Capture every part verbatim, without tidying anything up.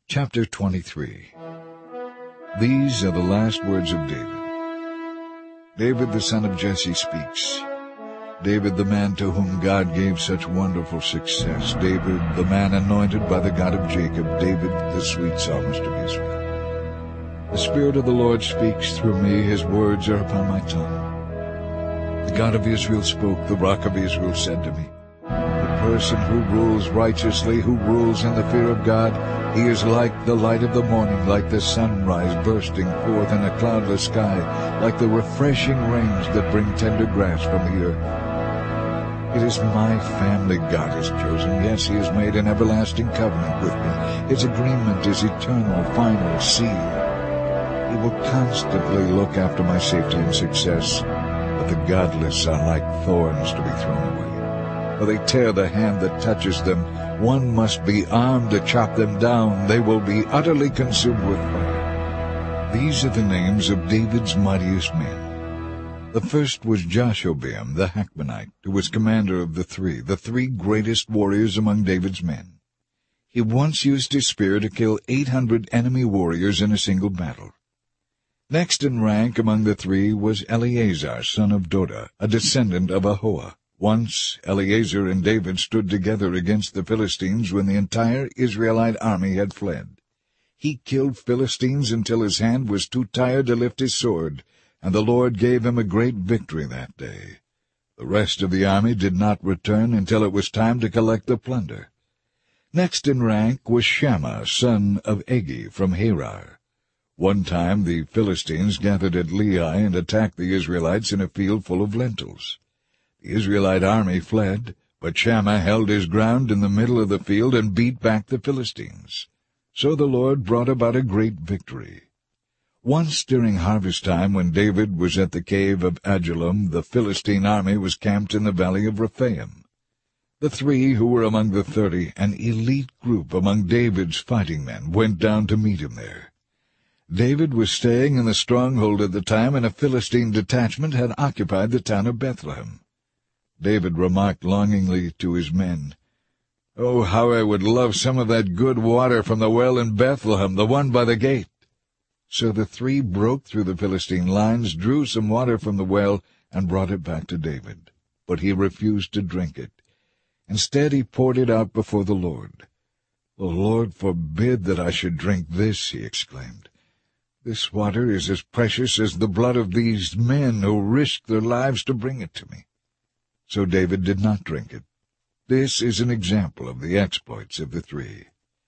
Chapter twenty-three. These are the last words of David. David the son of Jesse speaks. David the man to whom God gave such wonderful success. David the man anointed by the God of Jacob. David the sweet psalmist of Israel. The Spirit of the Lord speaks through me. His words are upon my tongue. The God of Israel spoke. The Rock of Israel said to me, the person who rules righteously, who rules in the fear of God, he is like the light of the morning, like the sunrise bursting forth in a cloudless sky, like the refreshing rains that bring tender grass from the earth. It is my family God has chosen. Yes, he has made an everlasting covenant with me. His agreement is eternal, final, sealed. He will constantly look after my safety and success, but the godless are like thorns to be thrown away. For they tear the hand that touches them. One must be armed to chop them down. They will be utterly consumed with fire. These are the names of David's mightiest men. The first was Jashobeam the Hachmonite, who was commander of the three, the three greatest warriors among David's men. He once used his spear to kill eight hundred enemy warriors in a single battle. Next in rank among the three was Eleazar, son of Doda, a descendant of Ahoah. Once Eleazar and David stood together against the Philistines when the entire Israelite army had fled. He killed Philistines until his hand was too tired to lift his sword, and the Lord gave him a great victory that day. The rest of the army did not return until it was time to collect the plunder. Next in rank was Shammah, son of Agi, from Harar. One time the Philistines gathered at Lehi and attacked the Israelites in a field full of lentils. The Israelite army fled, but Shammah held his ground in the middle of the field and beat back the Philistines. So the Lord brought about a great victory. Once during harvest time, when David was at the cave of Adullam, the Philistine army was camped in the valley of Rephaim. The three who were among the thirty, an elite group among David's fighting men, went down to meet him there. David was staying in the stronghold at the time, and a Philistine detachment had occupied the town of Bethlehem. David remarked longingly to his men, "Oh, how I would love some of that good water from the well in Bethlehem, the one by the gate." So the three broke through the Philistine lines, drew some water from the well, and brought it back to David. But he refused to drink it. Instead he poured it out before the Lord. "The Lord forbid that I should drink this," he exclaimed. "This water is as precious as the blood of these men who risked their lives to bring it to me." So David did not drink it. This is an example of the exploits of the three.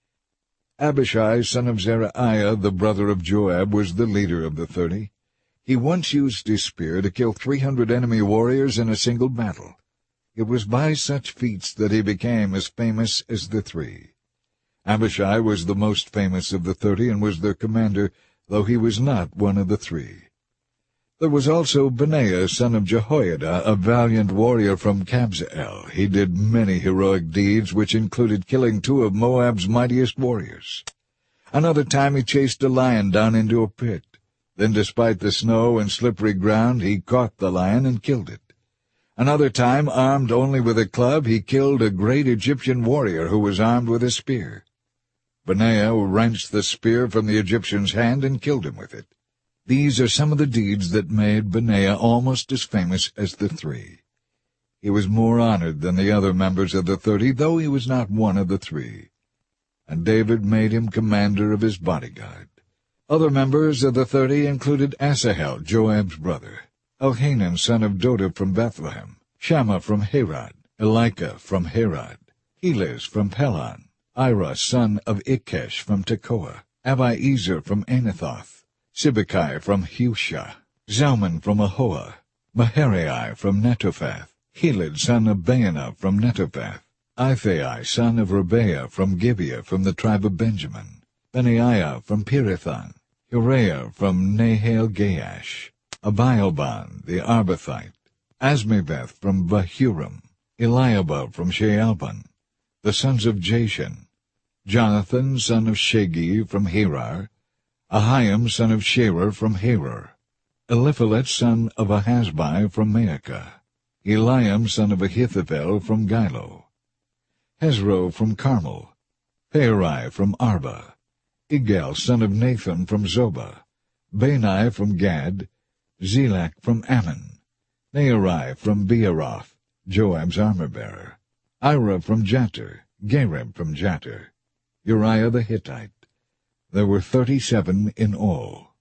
Abishai, son of Zeruiah, the brother of Joab, was the leader of the thirty. He once used his spear to kill three hundred enemy warriors in a single battle. It was by such feats that he became as famous as the three. Abishai was the most famous of the thirty and was their commander, though he was not one of the three. There was also Benaiah, son of Jehoiada, a valiant warrior from Kabzeel. He did many heroic deeds, which included killing two of Moab's mightiest warriors. Another time he chased a lion down into a pit. Then, despite the snow and slippery ground, he caught the lion and killed it. Another time, armed only with a club, he killed a great Egyptian warrior who was armed with a spear. Benaiah wrenched the spear from the Egyptian's hand and killed him with it. These are some of the deeds that made Benaiah almost as famous as the three. He was more honored than the other members of the thirty, though he was not one of the three. And David made him commander of his bodyguard. Other members of the thirty included Asahel, Joab's brother, Elhanan, son of Doda from Bethlehem, Shammah from Harod, Elika from Harod, Helez from Pelon, Ira, son of Ikkesh from Tekoa, Abiezer from Anathoth, Sibbecai from Husha, Zalman from Ahoah, Maharai from Netophath, Heled, son of Baanah from Netophath, Ithai, son of Rebeah from Gibeah from the tribe of Benjamin, Benaiah from Pirathon, Uriah from Nahal-Gaash, Abialban the Arbathite, Asmaveth from Bahurim, Eliabah from Shaalbon, the sons of Jashan, Jonathan, son of Shagi from Harar, Ahiam, son of Sherer from Harar, Eliphalet, son of Ahasbai from Maacah, Eliam, son of Ahithophel from Gilo, Hezro from Carmel, Perai from Arba, Igal son of Nathan from Zobah, Bani from Gad, Zelak from Ammon, Nearai from Beeroth, Joab's armor-bearer, Ira from Jatir, Gareb from Jatir, Uriah the Hittite. There were thirty-seven in all.